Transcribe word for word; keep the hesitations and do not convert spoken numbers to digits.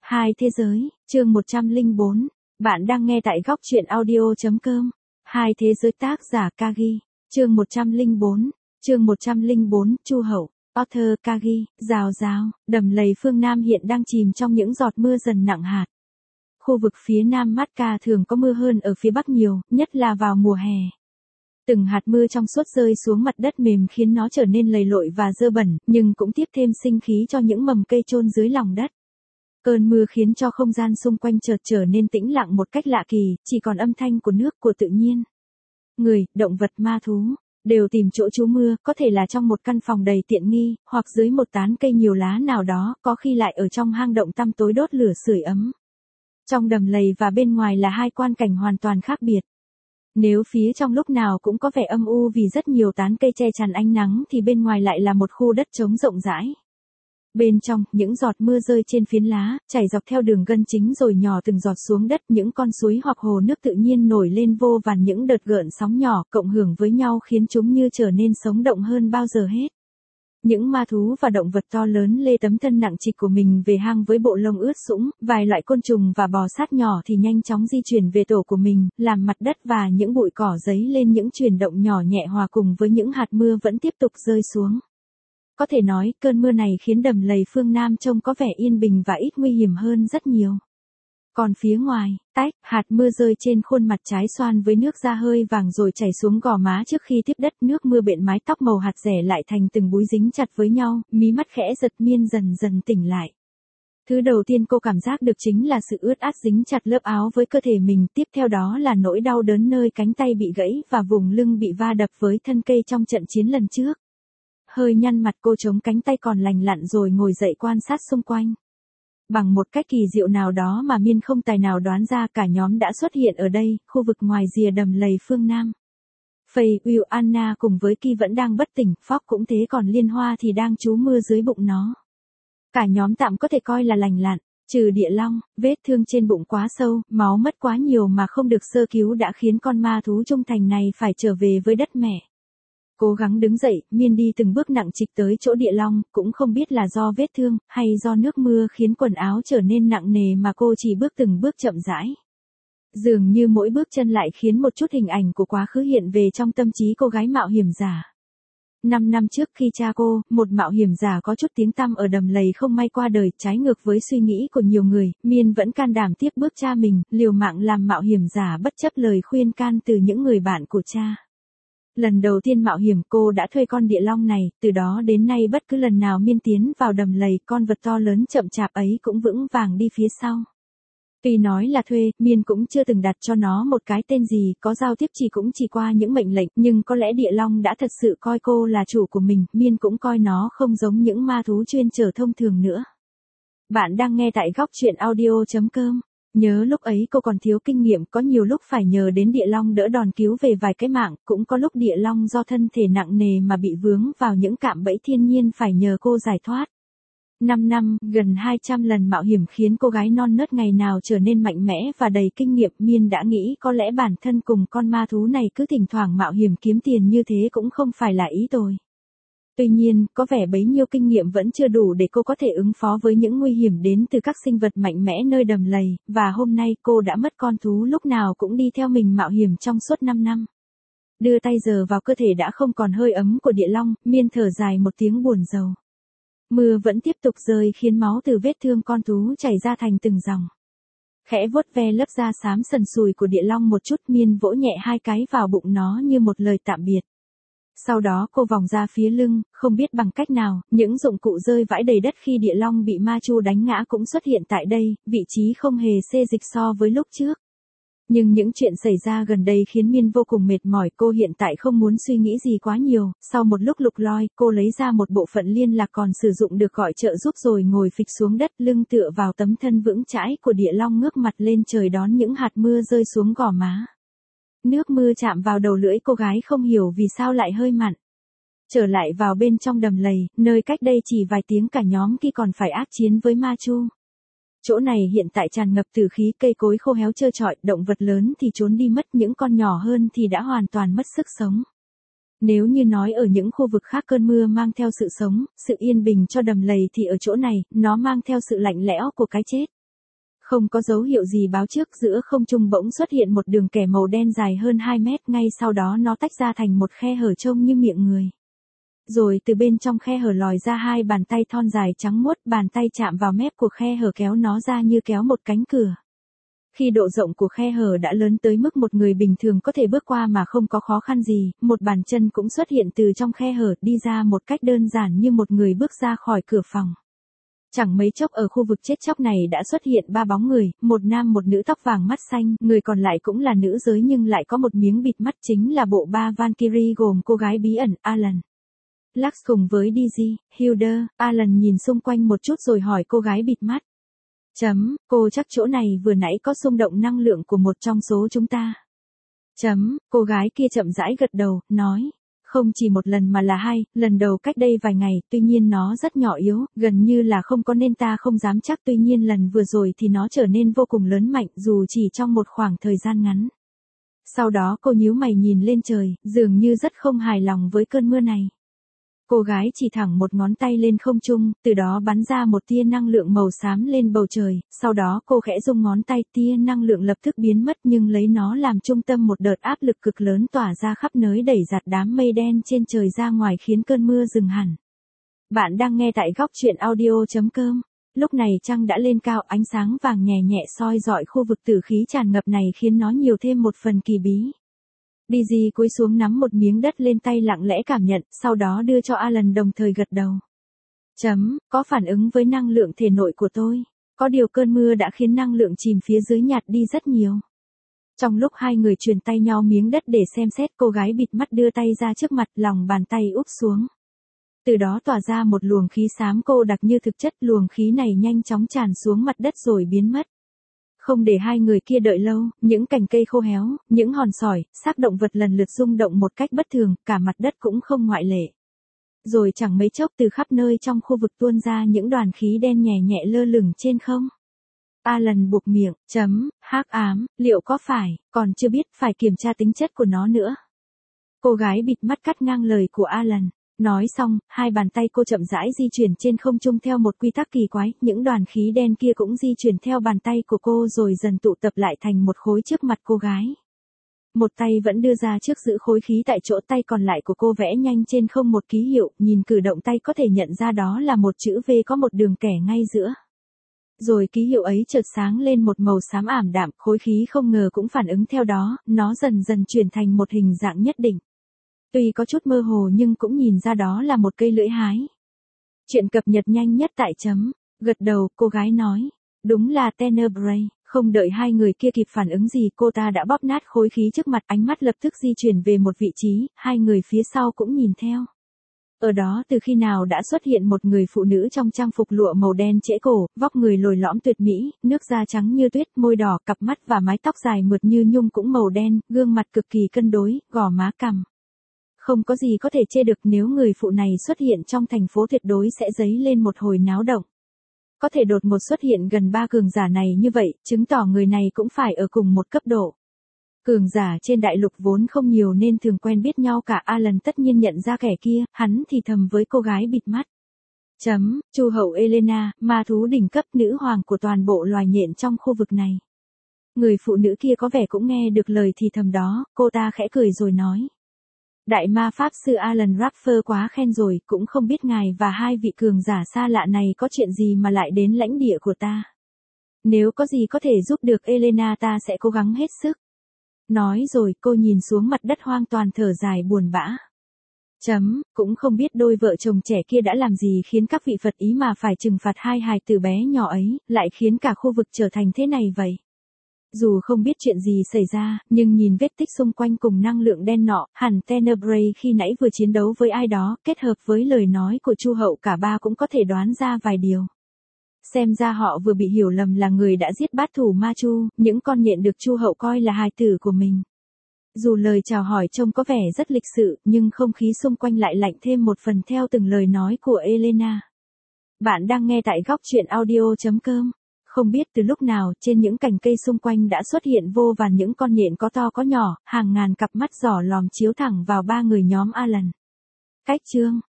Hai thế giới, chương một trăm lẻ bốn. Bạn đang nghe tại góc truyện audio chấm com. Hai thế giới, tác giả Kagi. Chương một trăm lẻ bốn. Chương một trăm lẻ bốn, Chu Hậu. Author Kagi. Rào rào, đầm lầy phương Nam hiện đang chìm trong những giọt mưa dần nặng hạt. Khu vực phía Nam Macca thường có mưa hơn ở phía Bắc nhiều, nhất là vào mùa hè. Từng hạt mưa trong suốt rơi xuống mặt đất mềm khiến nó trở nên lầy lội và dơ bẩn, nhưng cũng tiếp thêm sinh khí cho những mầm cây chôn dưới lòng đất. Cơn mưa khiến cho không gian xung quanh chợt trở nên tĩnh lặng một cách lạ kỳ, chỉ còn âm thanh của nước, của tự nhiên. Người, động vật, ma thú đều tìm chỗ trú mưa, có thể là trong một căn phòng đầy tiện nghi, hoặc dưới một tán cây nhiều lá nào đó, có khi lại ở trong hang động tăm tối đốt lửa sưởi ấm. Trong đầm lầy và bên ngoài là hai quan cảnh hoàn toàn khác biệt. Nếu phía trong lúc nào cũng có vẻ âm u vì rất nhiều tán cây che chắn ánh nắng thì bên ngoài lại là một khu đất trống rộng rãi. Bên trong, những giọt mưa rơi trên phiến lá, chảy dọc theo đường gân chính rồi nhỏ từng giọt xuống đất, những con suối hoặc hồ nước tự nhiên nổi lên vô vàn những đợt gợn sóng nhỏ, cộng hưởng với nhau khiến chúng như trở nên sống động hơn bao giờ hết. Những ma thú và động vật to lớn lê tấm thân nặng trịch của mình về hang với bộ lông ướt sũng, vài loại côn trùng và bò sát nhỏ thì nhanh chóng di chuyển về tổ của mình, làm mặt đất và những bụi cỏ dấy lên những chuyển động nhỏ nhẹ hòa cùng với những hạt mưa vẫn tiếp tục rơi xuống. Có thể nói, cơn mưa này khiến đầm lầy phương Nam trông có vẻ yên bình và ít nguy hiểm hơn rất nhiều. Còn phía ngoài, tách, hạt mưa rơi trên khuôn mặt trái xoan với nước da hơi vàng rồi chảy xuống gò má trước khi tiếp đất, nước mưa bện mái tóc màu hạt rẻ lại thành từng búi dính chặt với nhau, mí mắt khẽ giật, Miên dần dần tỉnh lại. Thứ đầu tiên cô cảm giác được chính là sự ướt át dính chặt lớp áo với cơ thể mình, tiếp theo đó là nỗi đau đớn nơi cánh tay bị gãy và vùng lưng bị va đập với thân cây trong trận chiến lần trước. Hơi nhăn mặt, cô chống cánh tay còn lành lặn rồi ngồi dậy quan sát xung quanh. Bằng một cách kỳ diệu nào đó mà Miên không tài nào đoán ra, cả nhóm đã xuất hiện ở đây, khu vực ngoài rìa đầm lầy phương Nam. Faye, Will, Anna cùng với Ki vẫn đang bất tỉnh, Fox cũng thế, còn Liên Hoa thì đang trú mưa dưới bụng nó. Cả nhóm tạm có thể coi là lành lặn, trừ Địa Long, vết thương trên bụng quá sâu, máu mất quá nhiều mà không được sơ cứu đã khiến con ma thú trung thành này phải trở về với đất mẹ. Cố gắng đứng dậy, Miên đi từng bước nặng trịch tới chỗ Địa Long, cũng không biết là do vết thương, hay do nước mưa khiến quần áo trở nên nặng nề mà cô chỉ bước từng bước chậm rãi. Dường như mỗi bước chân lại khiến một chút hình ảnh của quá khứ hiện về trong tâm trí cô gái mạo hiểm giả. Năm năm trước khi cha cô, một mạo hiểm giả có chút tiếng tăm ở đầm lầy không may qua đời, trái ngược với suy nghĩ của nhiều người, Miên vẫn can đảm tiếp bước cha mình, liều mạng làm mạo hiểm giả bất chấp lời khuyên can từ những người bạn của cha. Lần đầu tiên mạo hiểm, cô đã thuê con Địa Long này, từ đó đến nay bất cứ lần nào Miên tiến vào đầm lầy, con vật to lớn chậm chạp ấy cũng vững vàng đi phía sau. Tuy nói là thuê, Miên cũng chưa từng đặt cho nó một cái tên gì, có giao tiếp chỉ cũng chỉ qua những mệnh lệnh, nhưng có lẽ Địa Long đã thật sự coi cô là chủ của mình, Miên cũng coi nó không giống những ma thú chuyên chở thông thường nữa. Bạn đang nghe tại góc truyện audio chấm com. Nhớ lúc ấy cô còn thiếu kinh nghiệm, có nhiều lúc phải nhờ đến Địa Long đỡ đòn cứu về vài cái mạng, cũng có lúc Địa Long do thân thể nặng nề mà bị vướng vào những cạm bẫy thiên nhiên phải nhờ cô giải thoát. Năm năm, gần hai trăm lần mạo hiểm khiến cô gái non nớt ngày nào trở nên mạnh mẽ và đầy kinh nghiệm. Miên đã nghĩ có lẽ bản thân cùng con ma thú này cứ thỉnh thoảng mạo hiểm kiếm tiền như thế cũng không phải là ý tồi. Tuy nhiên, có vẻ bấy nhiêu kinh nghiệm vẫn chưa đủ để cô có thể ứng phó với những nguy hiểm đến từ các sinh vật mạnh mẽ nơi đầm lầy, và hôm nay cô đã mất con thú lúc nào cũng đi theo mình mạo hiểm trong suốt năm năm. Đưa tay giờ vào cơ thể đã không còn hơi ấm của Địa Long, Miên thở dài một tiếng buồn rầu. Mưa vẫn tiếp tục rơi khiến máu từ vết thương con thú chảy ra thành từng dòng. Khẽ vuốt ve lớp da xám sần sùi của Địa Long một chút, Miên vỗ nhẹ hai cái vào bụng nó như một lời tạm biệt. Sau đó cô vòng ra phía lưng, không biết bằng cách nào, những dụng cụ rơi vãi đầy đất khi Địa Long bị ma chu đánh ngã cũng xuất hiện tại đây, vị trí không hề xê dịch so với lúc trước. Nhưng những chuyện xảy ra gần đây khiến Miên vô cùng mệt mỏi, cô hiện tại không muốn suy nghĩ gì quá nhiều, sau một lúc lục lọi, cô lấy ra một bộ phận liên lạc còn sử dụng được gọi trợ giúp rồi ngồi phịch xuống đất, lưng tựa vào tấm thân vững chãi của Địa Long, ngước mặt lên trời đón những hạt mưa rơi xuống gò má. Nước mưa chạm vào đầu lưỡi cô gái không hiểu vì sao lại hơi mặn. Trở lại vào bên trong đầm lầy, nơi cách đây chỉ vài tiếng cả nhóm Ki còn phải ác chiến với ma chu. Chỗ này hiện tại tràn ngập tử khí, cây cối khô héo trơ trọi, động vật lớn thì trốn đi mất, những con nhỏ hơn thì đã hoàn toàn mất sức sống. Nếu như nói ở những khu vực khác cơn mưa mang theo sự sống, sự yên bình cho đầm lầy thì ở chỗ này, nó mang theo sự lạnh lẽo của cái chết. Không có dấu hiệu gì báo trước, giữa không trung bỗng xuất hiện một đường kẻ màu đen dài hơn hai mét, ngay sau đó nó tách ra thành một khe hở trông như miệng người. Rồi từ bên trong khe hở lòi ra hai bàn tay thon dài trắng muốt, bàn tay chạm vào mép của khe hở kéo nó ra như kéo một cánh cửa. Khi độ rộng của khe hở đã lớn tới mức một người bình thường có thể bước qua mà không có khó khăn gì, một bàn chân cũng xuất hiện từ trong khe hở, đi ra một cách đơn giản như một người bước ra khỏi cửa phòng. Chẳng mấy chốc ở khu vực chết chóc này đã xuất hiện ba bóng người, một nam một nữ tóc vàng mắt xanh, người còn lại cũng là nữ giới nhưng lại có một miếng bịt mắt, chính là bộ ba Valkyrie gồm cô gái bí ẩn, Alan, Lux cùng với Dizzy, Hilder. Alan nhìn xung quanh một chút rồi hỏi cô gái bịt mắt. Chấm, cô chắc chỗ này vừa nãy có xung động năng lượng của một trong số chúng ta. Chấm, cô gái kia chậm rãi gật đầu, nói. Không chỉ một lần mà là hai, lần đầu cách đây vài ngày, tuy nhiên nó rất nhỏ yếu, gần như là không có nên ta không dám chắc, tuy nhiên lần vừa rồi thì nó trở nên vô cùng lớn mạnh dù chỉ trong một khoảng thời gian ngắn. Sau đó cô nhíu mày nhìn lên trời, dường như rất không hài lòng với cơn mưa này. Cô gái chỉ thẳng một ngón tay lên không trung, từ đó bắn ra một tia năng lượng màu xám lên bầu trời, sau đó cô khẽ rung ngón tay, tia năng lượng lập tức biến mất nhưng lấy nó làm trung tâm một đợt áp lực cực lớn tỏa ra khắp nơi đẩy giạt đám mây đen trên trời ra ngoài khiến cơn mưa dừng hẳn. Bạn đang nghe tại góc truyện audio chấm com. Lúc này trăng đã lên cao, ánh sáng vàng nhẹ nhẹ soi rọi khu vực tử khí tràn ngập này khiến nó nhiều thêm một phần kỳ bí. Dizzy cúi xuống nắm một miếng đất lên tay lặng lẽ cảm nhận, sau đó đưa cho Alan đồng thời gật đầu. Chấm, có phản ứng với năng lượng thể nội của tôi. Có điều cơn mưa đã khiến năng lượng chìm phía dưới nhạt đi rất nhiều. Trong lúc hai người truyền tay nhau miếng đất để xem xét, cô gái bịt mắt đưa tay ra trước mặt, lòng bàn tay úp xuống. Từ đó tỏa ra một luồng khí xám cô đặc như thực chất, luồng khí này nhanh chóng tràn xuống mặt đất rồi biến mất. Không để hai người kia đợi lâu, những cành cây khô héo, những hòn sỏi, xác động vật lần lượt rung động một cách bất thường, cả mặt đất cũng không ngoại lệ. Rồi chẳng mấy chốc từ khắp nơi trong khu vực tuôn ra những đoàn khí đen nhẹ nhẹ lơ lửng trên không. Alan buộc miệng, chấm, hắc ám, liệu có phải, còn chưa biết, phải kiểm tra tính chất của nó nữa. Cô gái bịt mắt cắt ngang lời của Alan. Nói xong, hai bàn tay cô chậm rãi di chuyển trên không trung theo một quy tắc kỳ quái, những đoàn khí đen kia cũng di chuyển theo bàn tay của cô rồi dần tụ tập lại thành một khối trước mặt cô gái. Một tay vẫn đưa ra trước giữ khối khí tại chỗ, tay còn lại của cô vẽ nhanh trên không một ký hiệu, nhìn cử động tay có thể nhận ra đó là một chữ V có một đường kẻ ngay giữa. Rồi ký hiệu ấy chợt sáng lên một màu xám ảm đạm, khối khí không ngờ cũng phản ứng theo đó, nó dần dần chuyển thành một hình dạng nhất định. Tuy có chút mơ hồ nhưng cũng nhìn ra đó là một cây lưỡi hái. Chuyện cập nhật nhanh nhất tại chấm. Gật đầu, cô gái nói. Đúng là Tenebrae. Không đợi hai người kia kịp phản ứng gì, cô ta đã bóp nát khối khí trước mặt, ánh mắt lập tức di chuyển về một vị trí, hai người phía sau cũng nhìn theo. Ở đó từ khi nào đã xuất hiện một người phụ nữ trong trang phục lụa màu đen trễ cổ, vóc người lồi lõm tuyệt mỹ, nước da trắng như tuyết, môi đỏ, cặp mắt và mái tóc dài mượt như nhung cũng màu đen, gương mặt cực kỳ cân đối, gò má cằm. Không có gì có thể chê được, nếu người phụ này xuất hiện trong thành phố tuyệt đối sẽ dấy lên một hồi náo động. Có thể đột ngột xuất hiện gần ba cường giả này như vậy, chứng tỏ người này cũng phải ở cùng một cấp độ. Cường giả trên đại lục vốn không nhiều nên thường quen biết nhau cả. Alan tất nhiên nhận ra kẻ kia, hắn thì thầm với cô gái bịt mắt. Chấm, Chu hậu Elena, ma thú đỉnh cấp, nữ hoàng của toàn bộ loài nhện trong khu vực này. Người phụ nữ kia có vẻ cũng nghe được lời thì thầm đó, cô ta khẽ cười rồi nói. Đại ma pháp sư Alan Rapper quá khen rồi, cũng không biết ngài và hai vị cường giả xa lạ này có chuyện gì mà lại đến lãnh địa của ta. Nếu có gì có thể giúp được Elena ta sẽ cố gắng hết sức. Nói rồi cô nhìn xuống mặt đất hoang toàn thở dài buồn bã. Chấm, cũng không biết đôi vợ chồng trẻ kia đã làm gì khiến các vị Phật ý mà phải trừng phạt hai hài tử bé nhỏ ấy, lại khiến cả khu vực trở thành thế này vậy. Dù không biết chuyện gì xảy ra, nhưng nhìn vết tích xung quanh cùng năng lượng đen nọ, hẳn Tenebrae khi nãy vừa chiến đấu với ai đó, kết hợp với lời nói của Chu hậu cả ba cũng có thể đoán ra vài điều. Xem ra họ vừa bị hiểu lầm là người đã giết bát thủ Ma Chu, những con nhện được Chu hậu coi là hài tử của mình. Dù lời chào hỏi trông có vẻ rất lịch sự, nhưng không khí xung quanh lại lạnh thêm một phần theo từng lời nói của Elena. Bạn đang nghe tại góc truyện audio chấm com. Không biết từ lúc nào, trên những cành cây xung quanh đã xuất hiện vô vàn những con nhện có to có nhỏ, hàng ngàn cặp mắt giỏ lòm chiếu thẳng vào ba người nhóm Alan. Cách chương